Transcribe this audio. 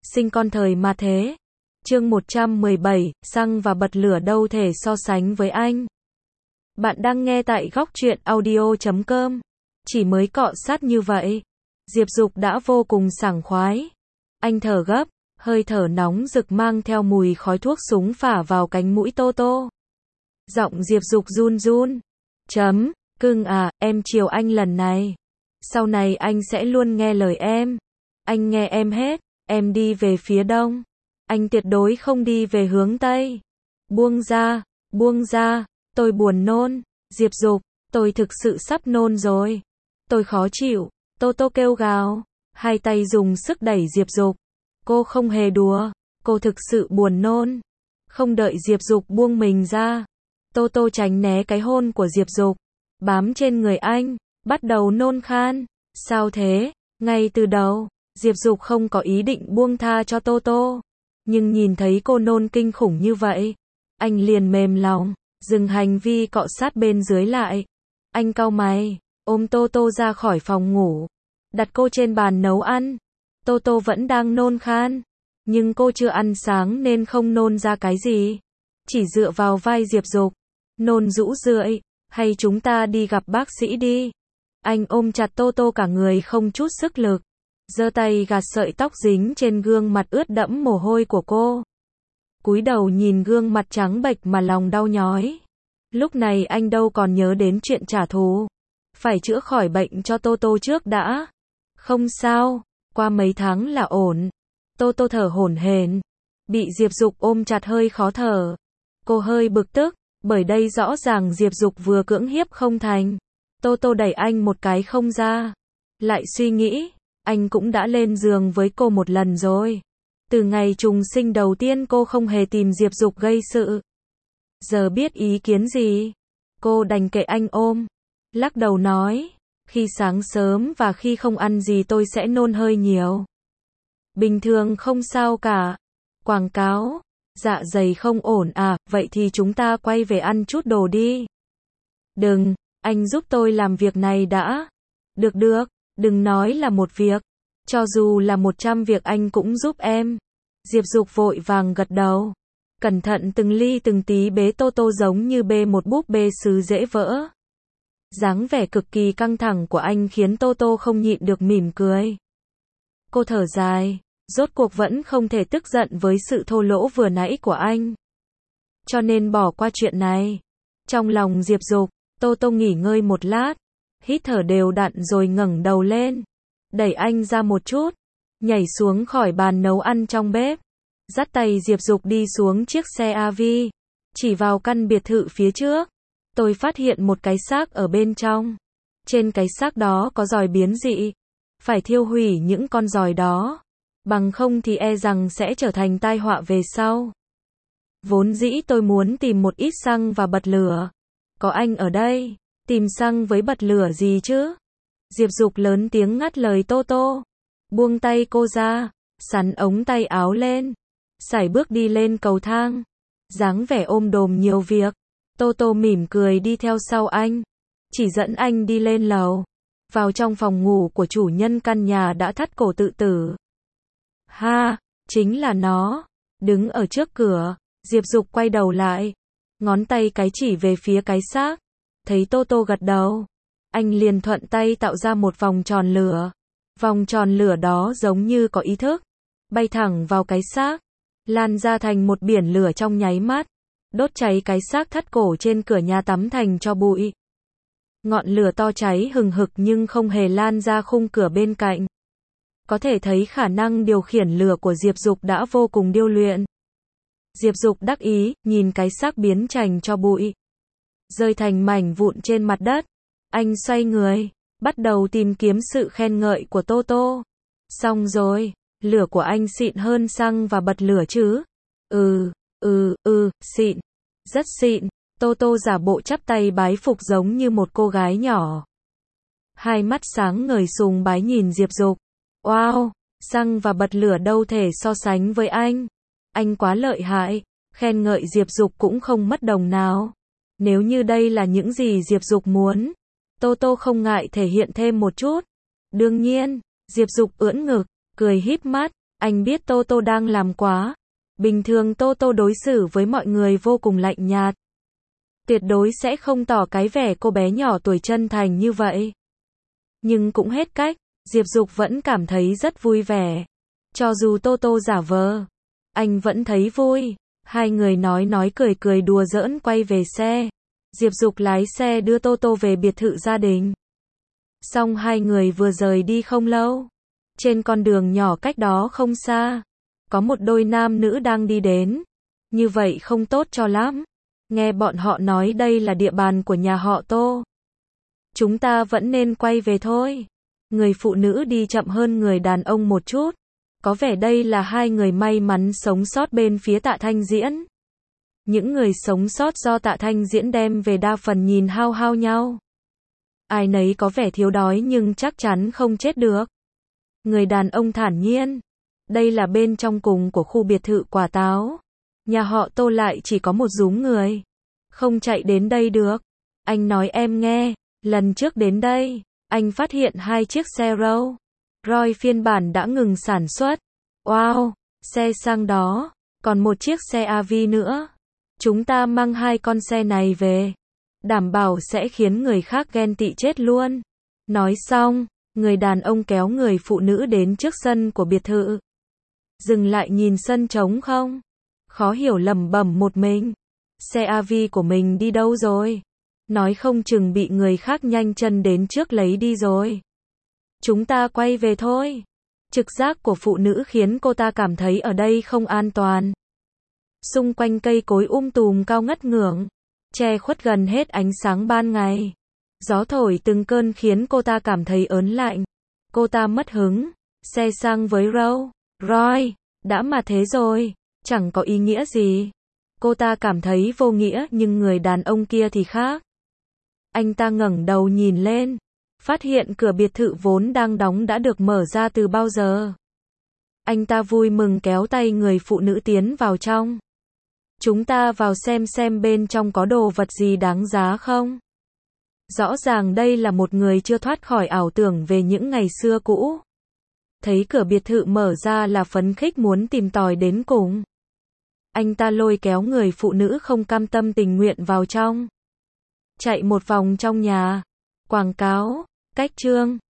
sinh con thời mà thế. Chương 117, xăng và bật lửa đâu thể so sánh với anh. Bạn đang nghe tại Góc Truyện Audio.com. Chỉ mới cọ sát như vậy, Diệp Dục đã vô cùng sảng khoái. Anh thở gấp, hơi thở nóng rực mang theo mùi khói thuốc súng phả vào cánh mũi Tô Tô. Giọng Diệp Dục run run. Cưng à, em chiều anh lần này. Sau này anh sẽ luôn nghe lời em. Anh nghe em hết, em đi về phía đông. Anh tuyệt đối không đi về hướng tây. Buông ra, tôi buồn nôn. Diệp Dục, tôi thực sự sắp nôn rồi. Tôi khó chịu. Tô Tô kêu gào, hai tay dùng sức đẩy Diệp Dục. Cô không hề đùa, cô thực sự buồn nôn. Không đợi Diệp Dục buông mình ra, Tô Tô tránh né cái hôn của Diệp Dục, bám trên người anh, bắt đầu nôn khan. Sao thế? Ngay từ đầu, Diệp Dục không có ý định buông tha cho Tô Tô, nhưng nhìn thấy cô nôn kinh khủng như vậy, anh liền mềm lòng, dừng hành vi cọ sát bên dưới lại. Anh cau mày, ôm Tô Tô ra khỏi phòng ngủ, đặt cô trên bàn nấu ăn. Tô Tô vẫn đang nôn khan, nhưng cô chưa ăn sáng nên không nôn ra cái gì, chỉ dựa vào vai Diệp Dục, nôn rũ rượi, hay chúng ta đi gặp bác sĩ đi. Anh ôm chặt Tô Tô cả người không chút sức lực, giơ tay gạt sợi tóc dính trên gương mặt ướt đẫm mồ hôi của cô. Cúi đầu nhìn gương mặt trắng bệch mà lòng đau nhói. Lúc này anh đâu còn nhớ đến chuyện trả thù, phải chữa khỏi bệnh cho Tô Tô trước đã. Không sao, qua mấy tháng là ổn. Tô Tô thở hổn hển, bị Diệp Dục ôm chặt hơi khó thở. Cô hơi bực tức, bởi đây rõ ràng Diệp Dục vừa cưỡng hiếp không thành. Tô Tô đẩy anh một cái không ra. Lại suy nghĩ, anh cũng đã lên giường với cô một lần rồi. Từ ngày trùng sinh đầu tiên cô không hề tìm Diệp Dục gây sự. Giờ biết ý kiến gì, cô đành kệ anh ôm. Lắc đầu nói, khi sáng sớm và khi không ăn gì tôi sẽ nôn hơi nhiều. Bình thường không sao cả. Quảng cáo, dạ dày không ổn à, vậy thì chúng ta quay về ăn chút đồ đi. Đừng, anh giúp tôi làm việc này đã. Được, đừng nói là một việc. Cho dù là 100 việc anh cũng giúp em. Diệp Dục vội vàng gật đầu. Cẩn thận từng ly từng tí bế Tô Tô giống như bê một búp bê sứ dễ vỡ. Dáng vẻ cực kỳ căng thẳng của anh khiến Tô Tô không nhịn được mỉm cười. Cô thở dài, rốt cuộc vẫn không thể tức giận với sự thô lỗ vừa nãy của anh, cho nên bỏ qua chuyện này. Trong lòng Diệp Dục, Tô Tô nghỉ ngơi một lát, hít thở đều đặn rồi ngẩng đầu lên, đẩy anh ra một chút, nhảy xuống khỏi bàn nấu ăn trong bếp, dắt tay Diệp Dục đi xuống chiếc xe AV, chỉ vào căn biệt thự phía trước. Tôi phát hiện một cái xác ở bên trong. Trên cái xác đó có giòi biến dị. Phải thiêu hủy những con giòi đó, bằng không thì e rằng sẽ trở thành tai họa về sau. Vốn dĩ tôi muốn tìm một ít xăng và bật lửa. Có anh ở đây, tìm xăng với bật lửa gì chứ? Diệp Dục lớn tiếng ngắt lời Tô Tô. Buông tay cô ra, sắn ống tay áo lên, sải bước đi lên cầu thang. Dáng vẻ ôm đồm nhiều việc. Tô Tô mỉm cười đi theo sau anh, chỉ dẫn anh đi lên lầu, vào trong phòng ngủ của chủ nhân căn nhà đã thắt cổ tự tử. Ha, chính là nó. Đứng ở trước cửa, Diệp Dục quay đầu lại, ngón tay cái chỉ về phía cái xác. Thấy Tô Tô gật đầu, anh liền thuận tay tạo ra một vòng tròn lửa. Vòng tròn lửa đó giống như có ý thức, bay thẳng vào cái xác, lan ra thành một biển lửa trong nháy mắt, đốt cháy cái xác thắt cổ trên cửa nhà tắm thành tro bụi. Ngọn lửa to cháy hừng hực nhưng không hề lan ra khung cửa bên cạnh. Có thể thấy khả năng điều khiển lửa của Diệp Dục đã vô cùng điêu luyện. Diệp Dục đắc ý, nhìn cái xác biến thành tro bụi, rơi thành mảnh vụn trên mặt đất. Anh xoay người, bắt đầu tìm kiếm sự khen ngợi của Tô Tô. Xong rồi, lửa của anh xịn hơn xăng và bật lửa chứ? Xịn. Rất xịn. Tô Tô giả bộ chắp tay bái phục giống như một cô gái nhỏ. Hai mắt sáng ngời sùng bái nhìn Diệp Dục. Wow, xăng và bật lửa đâu thể so sánh với anh. Anh quá lợi hại. Khen ngợi Diệp Dục cũng không mất đồng nào. Nếu như đây là những gì Diệp Dục muốn, Tô Tô không ngại thể hiện thêm một chút. Đương nhiên, Diệp Dục ưỡn ngực, cười híp mắt, Anh biết Tô Tô đang làm quá. Bình thường Tô Tô đối xử với mọi người vô cùng lạnh nhạt. Tuyệt đối sẽ không tỏ cái vẻ cô bé nhỏ tuổi chân thành như vậy. Nhưng cũng hết cách, Diệp Dục vẫn cảm thấy rất vui vẻ. Cho dù Tô Tô giả vờ, anh vẫn thấy vui. Hai người nói cười cười đùa giỡn quay về xe. Diệp Dục lái xe đưa Tô Tô về biệt thự gia đình. Xong hai người vừa rời đi không lâu. Trên con đường nhỏ cách đó không xa, có một đôi nam nữ đang đi đến. Như vậy không tốt cho lắm. Nghe bọn họ nói đây là địa bàn của nhà họ Tô. Chúng ta vẫn nên quay về thôi. Người phụ nữ đi chậm hơn người đàn ông một chút. Có vẻ đây là hai người may mắn sống sót bên phía Tạ Thanh Diễn. Những người sống sót do Tạ Thanh Diễn đem về đa phần nhìn hao hao nhau. Ai nấy có vẻ thiếu đói nhưng chắc chắn không chết được. Người đàn ông thản nhiên. Đây là bên trong cùng của khu biệt thự quả táo. Nhà họ Tô lại chỉ có một dúm người. Không chạy đến đây được. Anh nói em nghe, lần trước đến đây, anh phát hiện hai chiếc xe Rolls Royce phiên bản đã ngừng sản xuất. Wow, xe sang đó, còn một chiếc xe AV nữa. Chúng ta mang hai con xe này về. Đảm bảo sẽ khiến người khác ghen tị chết luôn. Nói xong, người đàn ông kéo người phụ nữ đến trước sân của biệt thự. Dừng lại nhìn sân trống không? Khó hiểu lẩm bẩm một mình. Xe AV của mình đi đâu rồi? Nói không chừng bị người khác nhanh chân đến trước lấy đi rồi. Chúng ta quay về thôi. Trực giác của phụ nữ khiến cô ta cảm thấy ở đây không an toàn. Xung quanh cây cối tùm cao ngất ngưởng, che khuất gần hết ánh sáng ban ngày. Gió thổi từng cơn khiến cô ta cảm thấy ớn lạnh. Cô ta mất hứng. Xe sang với Rolls Royce, đã mà thế rồi, chẳng có ý nghĩa gì. Cô ta cảm thấy vô nghĩa nhưng người đàn ông kia thì khác. Anh ta ngẩng đầu nhìn lên, phát hiện cửa biệt thự vốn đang đóng đã được mở ra từ bao giờ. Anh ta vui mừng kéo tay người phụ nữ tiến vào trong. Chúng ta vào xem bên trong có đồ vật gì đáng giá không? Rõ ràng đây là một người chưa thoát khỏi ảo tưởng về những ngày xưa cũ. Thấy cửa biệt thự mở ra là phấn khích muốn tìm tòi đến cùng. Anh ta lôi kéo người phụ nữ không cam tâm tình nguyện vào trong. Chạy một vòng trong nhà. Quảng cáo, cách chương.